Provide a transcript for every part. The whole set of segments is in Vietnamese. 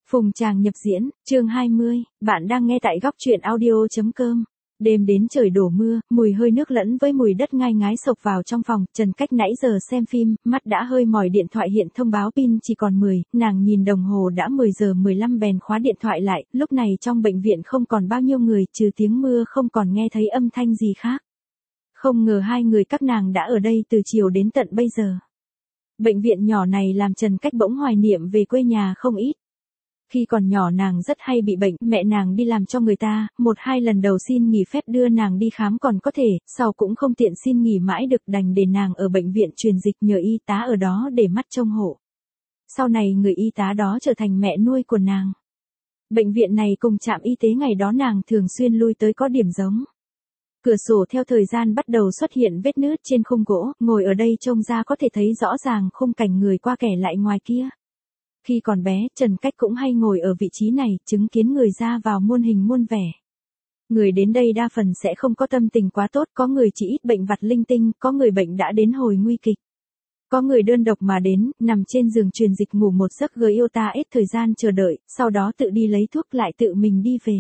Phùng Tràng nhập diễn, chương 20, bạn đang nghe tại góc truyện audio.com. Đêm đến trời đổ mưa, mùi hơi nước lẫn với mùi đất ngai ngái xộc vào trong phòng, Trần Cách nãy giờ xem phim, mắt đã hơi mỏi, điện thoại hiện thông báo pin chỉ còn 10, nàng nhìn đồng hồ đã 10 giờ 15 bèn khóa điện thoại lại, lúc này trong bệnh viện không còn bao nhiêu người, trừ tiếng mưa không còn nghe thấy âm thanh gì khác. Không ngờ hai người các nàng đã ở đây từ chiều đến tận bây giờ. Bệnh viện nhỏ này làm Trần Cách bỗng hoài niệm về quê nhà không ít. Khi còn nhỏ nàng rất hay bị bệnh, mẹ nàng đi làm cho người ta, 1-2 lần đầu xin nghỉ phép đưa nàng đi khám còn có thể, sau cũng không tiện xin nghỉ mãi được, đành để nàng ở bệnh viện truyền dịch nhờ y tá ở đó để mắt trông hộ. Sau này người y tá đó trở thành mẹ nuôi của nàng. Bệnh viện này cùng trạm y tế ngày đó nàng thường xuyên lui tới có điểm giống. Cửa sổ theo thời gian bắt đầu xuất hiện vết nứt trên khung gỗ, ngồi ở đây trông ra có thể thấy rõ ràng khung cảnh người qua kẻ lại ngoài kia. Khi còn bé, Trần Cách cũng hay ngồi ở vị trí này, chứng kiến người ra vào muôn hình muôn vẻ. Người đến đây đa phần sẽ không có tâm tình quá tốt, có người chỉ ít bệnh vặt linh tinh, có người bệnh đã đến hồi nguy kịch. Có người đơn độc mà đến, nằm trên giường truyền dịch ngủ một giấc GIOTA ít thời gian chờ đợi, sau đó tự đi lấy thuốc lại tự mình đi về.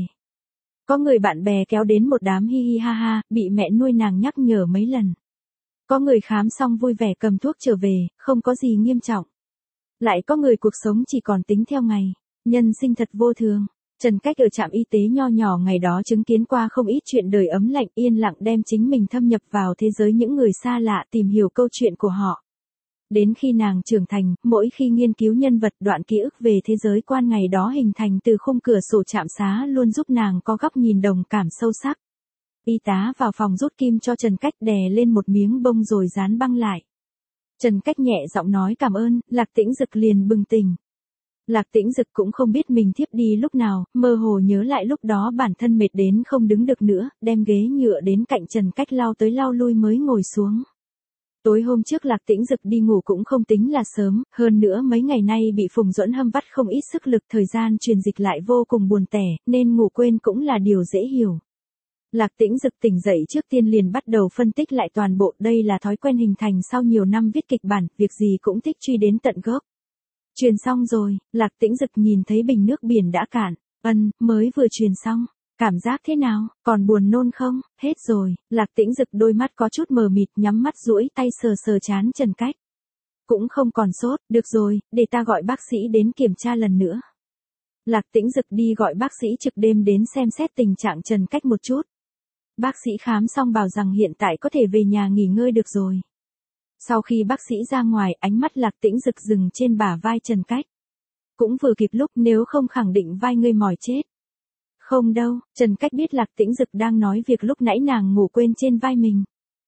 Có người bạn bè kéo đến một đám hi hi ha ha, bị mẹ nuôi nàng nhắc nhở mấy lần. Có người khám xong vui vẻ cầm thuốc trở về, không có gì nghiêm trọng. Lại có người cuộc sống chỉ còn tính theo ngày, nhân sinh thật vô thường. Trần Cách ở trạm y tế nho nhỏ ngày đó chứng kiến qua không ít chuyện đời ấm lạnh, yên lặng đem chính mình thâm nhập vào thế giới những người xa lạ, tìm hiểu câu chuyện của họ. Đến khi nàng trưởng thành, mỗi khi nghiên cứu nhân vật, đoạn ký ức về thế giới quan ngày đó hình thành từ khung cửa sổ trạm xá luôn giúp nàng có góc nhìn đồng cảm sâu sắc. Y tá vào phòng rút kim cho Trần Cách, đè lên một miếng bông rồi dán băng lại. Trần Cách nhẹ giọng nói cảm ơn, Lạc Tĩnh Dực liền bừng tỉnh. Lạc Tĩnh Dực cũng không biết mình thiếp đi lúc nào, mơ hồ nhớ lại lúc đó bản thân mệt đến không đứng được nữa, đem ghế nhựa đến cạnh Trần Cách lau tới lau lui mới ngồi xuống. Tối hôm trước Lạc Tĩnh Dực đi ngủ cũng không tính là sớm, hơn nữa mấy ngày nay bị Phùng Duẫn Hâm vắt không ít sức lực, thời gian truyền dịch lại vô cùng buồn tẻ, nên ngủ quên cũng là điều dễ hiểu. Lạc Tĩnh Dực tỉnh dậy trước tiên liền bắt đầu phân tích lại toàn bộ, đây là thói quen hình thành sau nhiều năm viết kịch bản, việc gì cũng thích truy đến tận gốc. Truyền xong rồi, Lạc Tĩnh Dực nhìn thấy bình nước biển đã cạn, mới vừa truyền xong, cảm giác thế nào, còn buồn nôn không, hết rồi, Lạc Tĩnh Dực đôi mắt có chút mờ mịt, nhắm mắt duỗi tay sờ sờ trán Trần Cách. Cũng không còn sốt, được rồi, để ta gọi bác sĩ đến kiểm tra lần nữa. Lạc Tĩnh Dực đi gọi bác sĩ trực đêm đến xem xét tình trạng Trần Cách một chút. Bác sĩ khám xong bảo rằng hiện tại có thể về nhà nghỉ ngơi được rồi. Sau khi bác sĩ ra ngoài, ánh mắt Lạc Tĩnh Dực dừng trên bả vai Trần Cách. Cũng vừa kịp lúc, nếu không khẳng định vai ngươi mỏi chết. Không đâu, Trần Cách biết Lạc Tĩnh Dực đang nói việc lúc nãy nàng ngủ quên trên vai mình.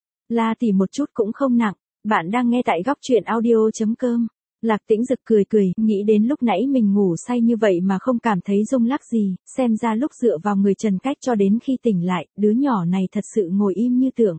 La tỉ một chút cũng không nặng, bạn đang nghe tại góc truyện audio.com. Lạc Tĩnh Dực cười cười, nghĩ đến lúc nãy mình ngủ say như vậy mà không cảm thấy rung lắc gì, xem ra lúc dựa vào người Trần Cách cho đến khi tỉnh lại, đứa nhỏ này thật sự ngồi im như tượng.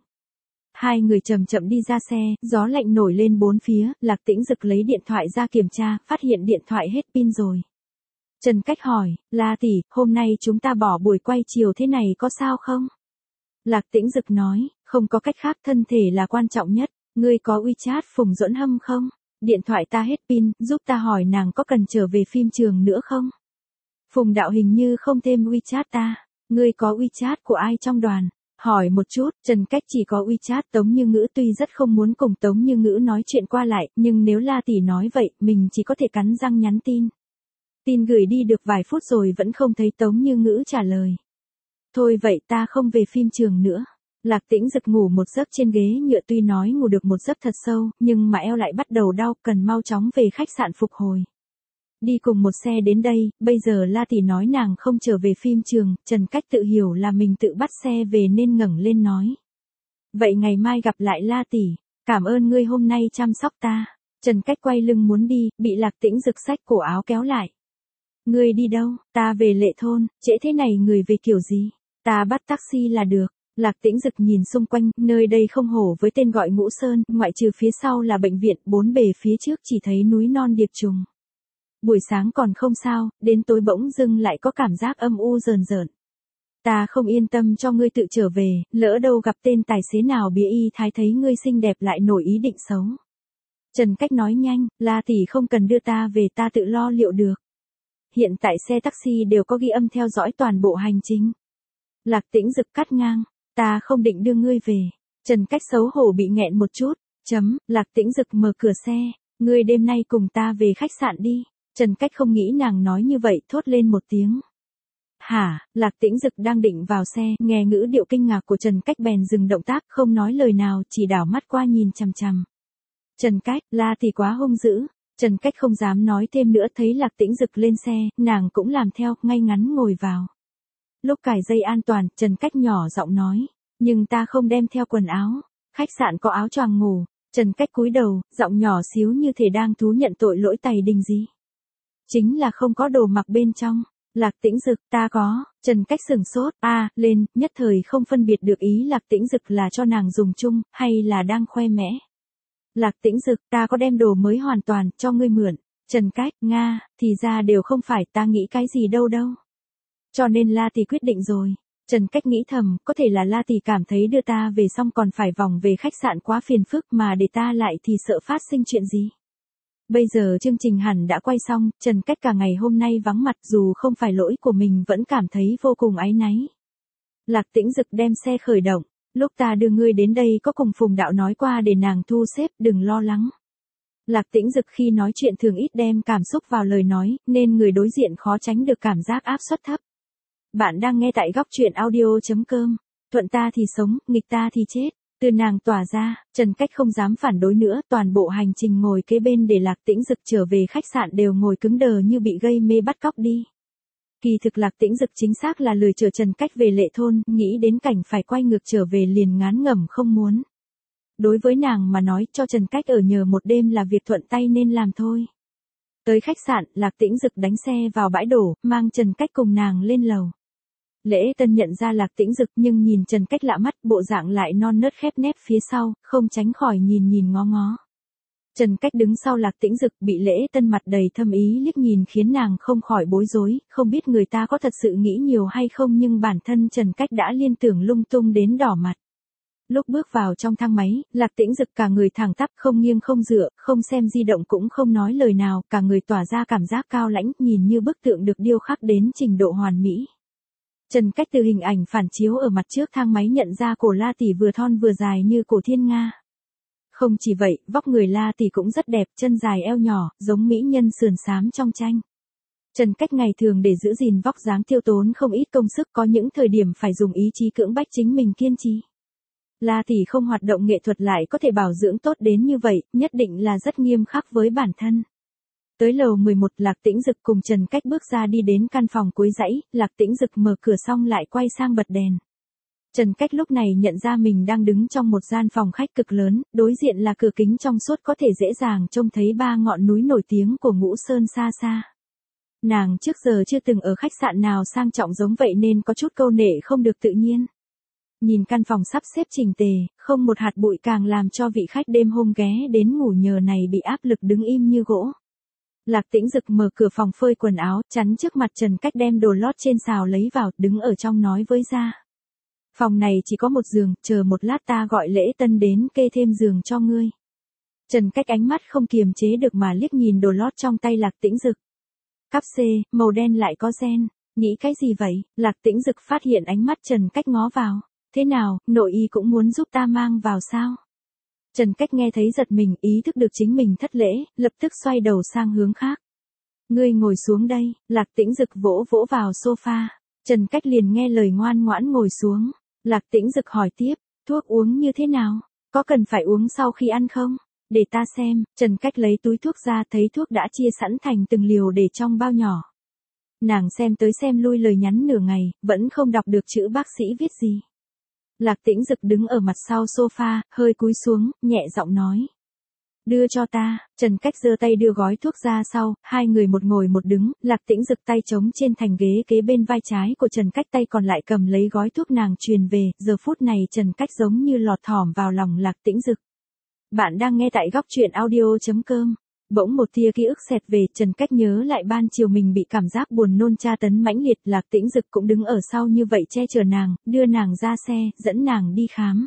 Hai người chậm chậm đi ra xe, gió lạnh nổi lên bốn phía, Lạc Tĩnh Dực lấy điện thoại ra kiểm tra, phát hiện điện thoại hết pin rồi. Trần Cách hỏi, La tỷ, hôm nay chúng ta bỏ buổi quay chiều thế này có sao không? Lạc Tĩnh Dực nói, không có cách khác, thân thể là quan trọng nhất, ngươi có WeChat Phùng Duẫn Hâm không? Điện thoại ta hết pin, giúp ta hỏi nàng có cần trở về phim trường nữa không? Phùng đạo hình như không thêm WeChat ta, ngươi có WeChat của ai trong đoàn? Hỏi một chút, Trần Cách chỉ có WeChat Tống Như Ngữ, tuy rất không muốn cùng Tống Như Ngữ nói chuyện qua lại, nhưng nếu La tỷ nói vậy, mình chỉ có thể cắn răng nhắn tin. Tin gửi đi được vài phút rồi vẫn không thấy Tống Như Ngữ trả lời. Thôi vậy ta không về phim trường nữa. Lạc Tĩnh Dực ngủ một giấc trên ghế nhựa, tuy nói ngủ được một giấc thật sâu, nhưng mà eo lại bắt đầu đau, cần mau chóng về khách sạn phục hồi. Đi cùng một xe đến đây, bây giờ La tỷ nói nàng không trở về phim trường, Trần Cách tự hiểu là mình tự bắt xe về nên ngẩng lên nói. Vậy ngày mai gặp lại La tỷ, cảm ơn ngươi hôm nay chăm sóc ta. Trần Cách quay lưng muốn đi, bị Lạc Tĩnh Dực xách cổ áo kéo lại. Ngươi đi đâu, ta về Lệ Thôn, trễ thế này người về kiểu gì, ta bắt taxi là được. Lạc Tĩnh Dực nhìn xung quanh, nơi đây không hổ với tên gọi Ngũ Sơn, ngoại trừ phía sau là bệnh viện, bốn bề phía trước chỉ thấy núi non điệp trùng. Buổi sáng còn không sao, đến tối bỗng dưng lại có cảm giác âm u rờn rợn. Ta không yên tâm cho ngươi tự trở về, lỡ đâu gặp tên tài xế nào bía y thái thấy ngươi xinh đẹp lại nổi ý định xấu. Trần Cách nói nhanh, La tỷ không cần đưa ta về, ta tự lo liệu được. hiện tại xe taxi đều có ghi âm theo dõi toàn bộ hành trình. Lạc Tĩnh Dực cắt ngang, ta không định đưa ngươi về. Trần Cách xấu hổ bị nghẹn một chút, Lạc Tĩnh Dực mở cửa xe, ngươi đêm nay cùng ta về khách sạn đi. Trần Cách không nghĩ nàng nói như vậy, thốt lên một tiếng. Hả, Lạc Tĩnh Dực đang định vào xe, nghe ngữ điệu kinh ngạc của Trần Cách bèn dừng động tác, không nói lời nào, chỉ đảo mắt qua nhìn chằm chằm. Trần Cách, La thì quá hung dữ. Trần Cách không dám nói thêm nữa, thấy Lạc Tĩnh Dực lên xe, nàng cũng làm theo, ngay ngắn ngồi vào. Lúc cài dây an toàn, Trần Cách nhỏ giọng nói, nhưng ta không đem theo quần áo. Khách sạn có áo choàng ngủ. Trần Cách cúi đầu, giọng nhỏ xíu như thể đang thú nhận tội lỗi tày đình gì. Chính là không có đồ mặc bên trong. Lạc Tĩnh Dực, ta có. Trần Cách sửng sốt, lên, nhất thời không phân biệt được ý Lạc Tĩnh Dực là cho nàng dùng chung, hay là đang khoe mẽ. Lạc Tĩnh Dực, ta có đem đồ mới hoàn toàn, cho ngươi mượn. Trần Cách, Nga, thì ra đều không phải, ta nghĩ cái gì đâu. Cho nên La Tỷ quyết định rồi. Trần Cách nghĩ thầm, có thể là La Tỷ cảm thấy đưa ta về xong còn phải vòng về khách sạn quá phiền phức, mà để ta lại thì sợ phát sinh chuyện gì. Bây giờ chương trình hẳn đã quay xong, Trần Cách cả ngày hôm nay vắng mặt, dù không phải lỗi của mình vẫn cảm thấy vô cùng áy náy. Lạc Tĩnh Dực đem xe khởi động, lúc ta đưa ngươi đến đây có cùng Phùng Đạo nói qua để nàng thu xếp, đừng lo lắng. Lạc Tĩnh Dực khi nói chuyện thường ít đem cảm xúc vào lời nói, nên người đối diện khó tránh được cảm giác áp suất thấp. Bạn đang nghe tại góc truyện audio.com, thuận ta thì sống, nghịch ta thì chết. Từ nàng tỏa ra, Trần Cách không dám phản đối nữa, toàn bộ hành trình ngồi kế bên để Lạc Tĩnh Dực trở về khách sạn đều ngồi cứng đờ như bị gây mê bắt cóc đi. Kỳ thực Lạc Tĩnh Dực chính xác là lười chờ Trần Cách về Lệ Thôn, nghĩ đến cảnh phải quay ngược trở về liền ngán ngẩm không muốn. Đối với nàng mà nói, cho Trần Cách ở nhờ một đêm là việc thuận tay nên làm thôi. Tới khách sạn, Lạc Tĩnh Dực đánh xe vào bãi đổ, mang Trần Cách cùng nàng lên lầu. Lễ Tân nhận ra Lạc Tĩnh Dực nhưng nhìn Trần Cách lạ mắt, bộ dạng lại non nớt khép nép phía sau, không tránh khỏi nhìn ngó. Trần Cách đứng sau Lạc Tĩnh Dực, bị Lễ Tân mặt đầy thâm ý liếc nhìn khiến nàng không khỏi bối rối, không biết người ta có thật sự nghĩ nhiều hay không, nhưng bản thân Trần Cách đã liên tưởng lung tung đến đỏ mặt. Lúc bước vào trong thang máy, Lạc Tĩnh Dực cả người thẳng tắp, không nghiêng không dựa, không xem di động cũng không nói lời nào, cả người tỏa ra cảm giác cao lãnh, nhìn như bức tượng được điêu khắc đến trình độ hoàn mỹ. Trần Cách từ hình ảnh phản chiếu ở mặt trước thang máy nhận ra cổ La Tỷ vừa thon vừa dài như cổ thiên nga. Không chỉ vậy, vóc người La Tỷ cũng rất đẹp, chân dài eo nhỏ, giống mỹ nhân sườn xám trong tranh. Trần Cách ngày thường để giữ gìn vóc dáng tiêu tốn không ít công sức, có những thời điểm phải dùng ý chí cưỡng bách chính mình kiên trì. La Tỷ không hoạt động nghệ thuật lại có thể bảo dưỡng tốt đến như vậy, nhất định là rất nghiêm khắc với bản thân. Tới lầu 11, Lạc Tĩnh Dực cùng Trần Cách bước ra đi đến căn phòng cuối dãy, Lạc Tĩnh Dực mở cửa xong lại quay sang bật đèn. Trần Cách lúc này nhận ra mình đang đứng trong một gian phòng khách cực lớn, đối diện là cửa kính trong suốt có thể dễ dàng trông thấy ba ngọn núi nổi tiếng của Ngũ Sơn xa xa. Nàng trước giờ chưa từng ở khách sạn nào sang trọng giống vậy nên có chút câu nệ không được tự nhiên. Nhìn căn phòng sắp xếp chỉnh tề, không một hạt bụi càng làm cho vị khách đêm hôm ghé đến ngủ nhờ này bị áp lực đứng im như gỗ. Lạc Tĩnh Dực mở cửa phòng phơi quần áo, chắn trước mặt Trần Cách đem đồ lót trên xào lấy vào, đứng ở trong nói với ra. Phòng này chỉ có một giường, chờ một lát ta gọi Lễ Tân đến kê thêm giường cho ngươi. Trần Cách ánh mắt không kiềm chế được mà liếc nhìn đồ lót trong tay Lạc Tĩnh Dực. Cắp C, màu đen lại có ren, nghĩ cái gì vậy? Lạc Tĩnh Dực phát hiện ánh mắt Trần Cách ngó vào. Thế nào, nội y cũng muốn giúp ta mang vào sao? Trần Cách nghe thấy giật mình, ý thức được chính mình thất lễ, lập tức xoay đầu sang hướng khác. Ngươi ngồi xuống đây, Lạc Tĩnh Dực vỗ vỗ vào sofa. Trần Cách liền nghe lời ngoan ngoãn ngồi xuống. Lạc Tĩnh Dực hỏi tiếp, thuốc uống như thế nào? Có cần phải uống sau khi ăn không? Để ta xem. Trần Cách lấy túi thuốc ra, thấy thuốc đã chia sẵn thành từng liều để trong bao nhỏ. Nàng xem tới xem lui lời nhắn nửa ngày, vẫn không đọc được chữ bác sĩ viết gì. Lạc Tĩnh Dực đứng ở mặt sau sofa, hơi cúi xuống, nhẹ giọng nói. Đưa cho ta. Trần Cách giơ tay đưa gói thuốc ra sau, hai người một ngồi một đứng, Lạc Tĩnh Dực tay trống trên thành ghế kế bên vai trái của Trần Cách, tay còn lại cầm lấy gói thuốc nàng truyền về, giờ phút này Trần Cách giống như lọt thỏm vào lòng Lạc Tĩnh Dực. Bạn đang nghe tại góc truyện audio.com. Bỗng một tia ký ức xẹt về, Trần Cách nhớ lại ban chiều mình bị cảm giác buồn nôn tra tấn mãnh liệt, Lạc Tĩnh Dực cũng đứng ở sau như vậy che chở nàng, đưa nàng ra xe, dẫn nàng đi khám.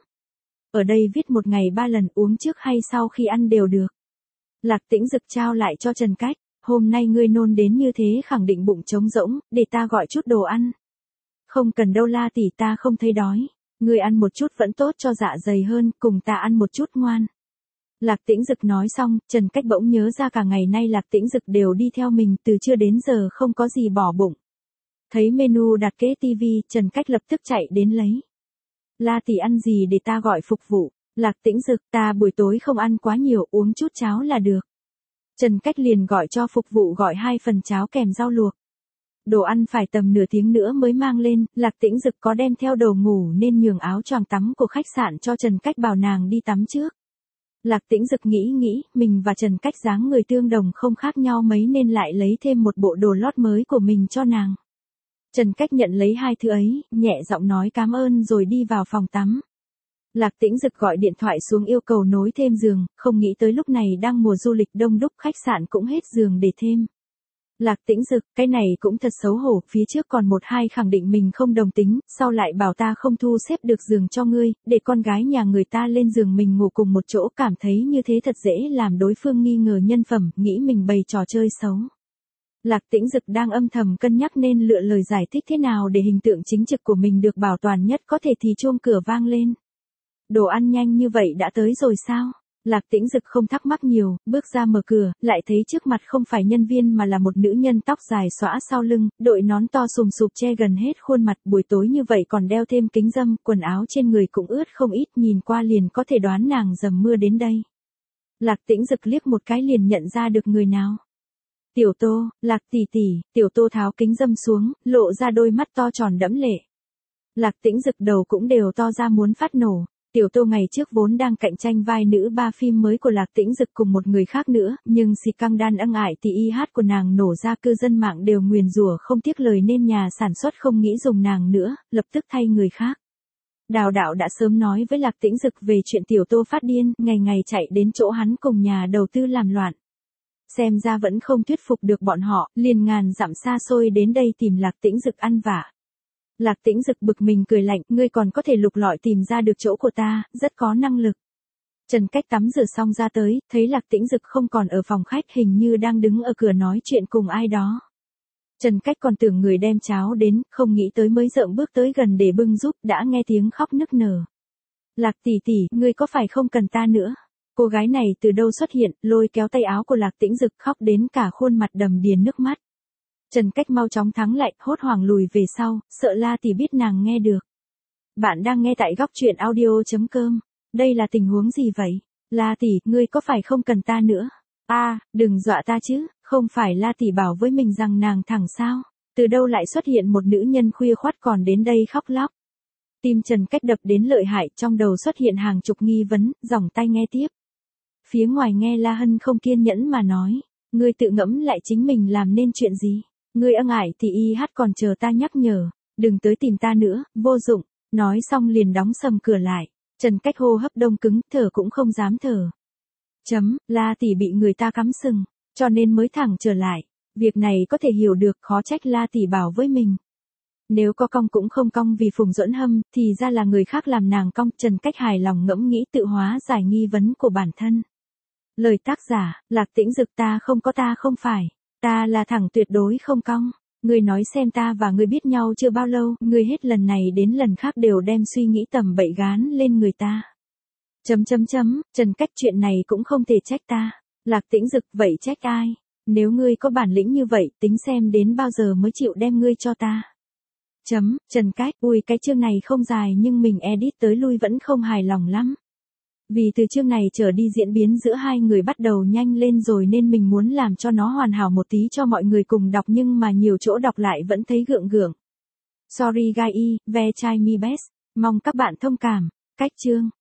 Ở đây viết một ngày 3 lần, uống trước hay sau khi ăn đều được. Lạc Tĩnh Dực trao lại cho Trần Cách. hôm nay ngươi nôn đến như thế khẳng định bụng trống rỗng, để ta gọi chút đồ ăn. Không cần đâu La tỷ, ta không thấy đói. Ngươi ăn một chút vẫn tốt cho dạ dày hơn, cùng ta ăn một chút ngoan. Lạc Tĩnh Dực nói xong, Trần Cách bỗng nhớ ra cả ngày nay Lạc Tĩnh Dực đều đi theo mình, từ trưa đến giờ không có gì bỏ bụng. Thấy menu đặt kế tivi, Trần Cách lập tức chạy đến lấy. La tỷ ăn gì để ta gọi phục vụ? Lạc Tĩnh Dực, ta buổi tối không ăn quá nhiều, uống chút cháo là được. Trần Cách liền gọi cho phục vụ gọi 2 phần cháo kèm rau luộc. Đồ ăn phải tầm nửa tiếng nữa mới mang lên, Lạc Tĩnh Dực có đem theo đồ ngủ nên nhường áo choàng tắm của khách sạn cho Trần Cách bảo nàng đi tắm trước. Lạc Tĩnh Dực nghĩ, mình và Trần Cách dáng người tương đồng không khác nhau mấy nên lại lấy thêm một bộ đồ lót mới của mình cho nàng. Trần Cách nhận lấy 2 thứ ấy, nhẹ giọng nói cảm ơn rồi đi vào phòng tắm. Lạc Tĩnh Dực gọi điện thoại xuống yêu cầu nối thêm giường, không nghĩ tới lúc này đang mùa du lịch đông đúc khách sạn cũng hết giường để thêm. Lạc Tĩnh Dực, cái này cũng thật xấu hổ, phía trước còn 1-2 khẳng định mình không đồng tính, sau lại bảo ta không thu xếp được giường cho ngươi, để con gái nhà người ta lên giường mình ngủ cùng một chỗ, cảm thấy như thế thật dễ làm đối phương nghi ngờ nhân phẩm, nghĩ mình bày trò chơi xấu. Lạc Tĩnh Dực đang âm thầm cân nhắc nên lựa lời giải thích thế nào để hình tượng chính trực của mình được bảo toàn nhất có thể thì chuông cửa vang lên. Đồ ăn nhanh như vậy đã tới rồi sao? Lạc Tĩnh Dực không thắc mắc nhiều, bước ra mở cửa, lại thấy trước mặt không phải nhân viên mà là một nữ nhân tóc dài xõa sau lưng, đội nón to sùm sụp che gần hết khuôn mặt, buổi tối như vậy còn đeo thêm kính râm, quần áo trên người cũng ướt không ít, nhìn qua liền có thể đoán nàng dầm mưa đến đây. Lạc Tĩnh Dực liếc một cái liền nhận ra được người nào. Tiểu Tô, Lạc tỷ tỷ. Tiểu Tô tháo kính râm xuống, lộ ra đôi mắt to tròn đẫm lệ. Lạc Tĩnh Dực đầu cũng đều to ra muốn phát nổ. Tiểu Tô ngày trước vốn đang cạnh tranh vai nữ 3 phim mới của Lạc Tĩnh Dực cùng một người khác nữa, nhưng si căng đan ân ải thì y hát của nàng nổ ra, cư dân mạng đều nguyền rủa không tiếc lời nên nhà sản xuất không nghĩ dùng nàng nữa, lập tức thay người khác. Đào Đạo đã sớm nói với Lạc Tĩnh Dực về chuyện Tiểu Tô phát điên, ngày ngày chạy đến chỗ hắn cùng nhà đầu tư làm loạn. Xem ra vẫn không thuyết phục được bọn họ, liền ngàn dặm xa xôi đến đây tìm Lạc Tĩnh Dực ăn vạ. Lạc Tĩnh Dực bực mình cười lạnh, ngươi còn có thể lục lọi tìm ra được chỗ của ta, rất có năng lực. Trần Cách tắm rửa xong ra tới, thấy Lạc Tĩnh Dực không còn ở phòng khách, hình như đang đứng ở cửa nói chuyện cùng ai đó. Trần Cách còn tưởng người đem cháo đến, không nghĩ tới mới rợm bước tới gần để bưng giúp, đã nghe tiếng khóc nức nở. Lạc tỷ tỷ, ngươi có phải không cần ta nữa? Cô gái này từ đâu xuất hiện, lôi kéo tay áo của Lạc Tĩnh Dực khóc đến cả khuôn mặt đầm đìa nước mắt. Trần Cách mau chóng thắng lại, hốt hoảng lùi về sau, sợ La tỷ biết nàng nghe được. Bạn đang nghe tại góc truyện audio.com. Đây là tình huống gì vậy? La tỷ, ngươi có phải không cần ta nữa? Đừng dọa ta chứ, không phải La tỷ bảo với mình rằng nàng thẳng sao? Từ đâu lại xuất hiện một nữ nhân khuya khoắt còn đến đây khóc lóc? Tim Trần Cách đập đến lợi hại, trong đầu xuất hiện hàng chục nghi vấn, dòng tai nghe tiếp. Phía ngoài nghe La Hân không kiên nhẫn mà nói, ngươi tự ngẫm lại chính mình làm nên chuyện gì? Ngươi ân ải thì y hát còn chờ ta nhắc nhở, đừng tới tìm ta nữa, vô dụng. Nói xong liền đóng sầm cửa lại. Trần Cách hô hấp đông cứng, thở cũng không dám thở. La tỷ bị người ta cắm sừng, cho nên mới thẳng trở lại. Việc này có thể hiểu được, khó trách La tỷ bảo với mình. Nếu có cong cũng không cong vì Phùng Duẫn Hâm, thì ra là người khác làm nàng cong. Trần Cách hài lòng ngẫm nghĩ tự hóa giải nghi vấn của bản thân. Lời tác giả, Lạc Tĩnh Dực, ta không phải. Ta là thẳng tuyệt đối không cong. Ngươi nói xem, ta và ngươi biết nhau chưa bao lâu, ngươi hết lần này đến lần khác đều đem suy nghĩ tầm bậy gán lên người ta. Trần Cách, chuyện này cũng không thể trách ta. Lạc Tĩnh Dực, vậy trách ai? Nếu ngươi có bản lĩnh như vậy, tính xem đến bao giờ mới chịu đem ngươi cho ta. Trần Cách, cái chương này không dài nhưng mình edit tới lui vẫn không hài lòng lắm. Vì từ chương này trở đi diễn biến giữa hai người bắt đầu nhanh lên rồi nên mình muốn làm cho nó hoàn hảo một tí cho mọi người cùng đọc, nhưng mà nhiều chỗ đọc lại vẫn thấy gượng gượng. Sorry guys, ve chai mi best. Mong các bạn thông cảm. Cách chương.